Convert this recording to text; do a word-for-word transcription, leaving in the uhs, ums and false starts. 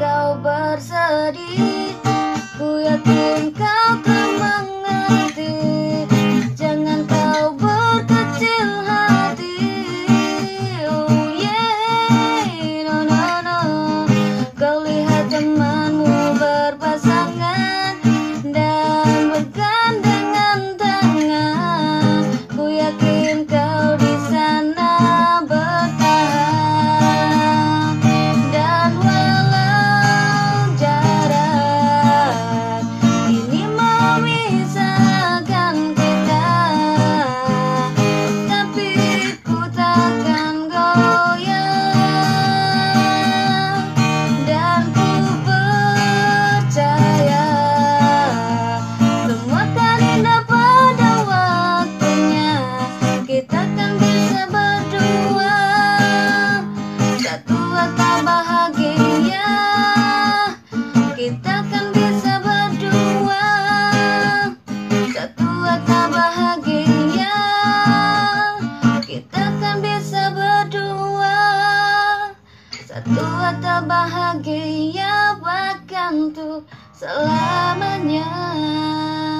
kau bersedih, ku yakin kau kan mengerti. Jangan kau berkecil hati. Oh yeah, no no no. Kau lihat temanmu berpasangan dan bergandengan tangan. Ku yakin kau di sana bertahan. Dan walau jarak ini memisahkan kita, tapi ku takkan goyah. Dan ku percaya semua akan indah pada waktunya. Kita kan bisa berdua, satu atau bahagia. Kita kan bisa berdua, satu atau bahagia. Kita kan bisa berdua, satu atau bahagia, bahkan untuk selamanya.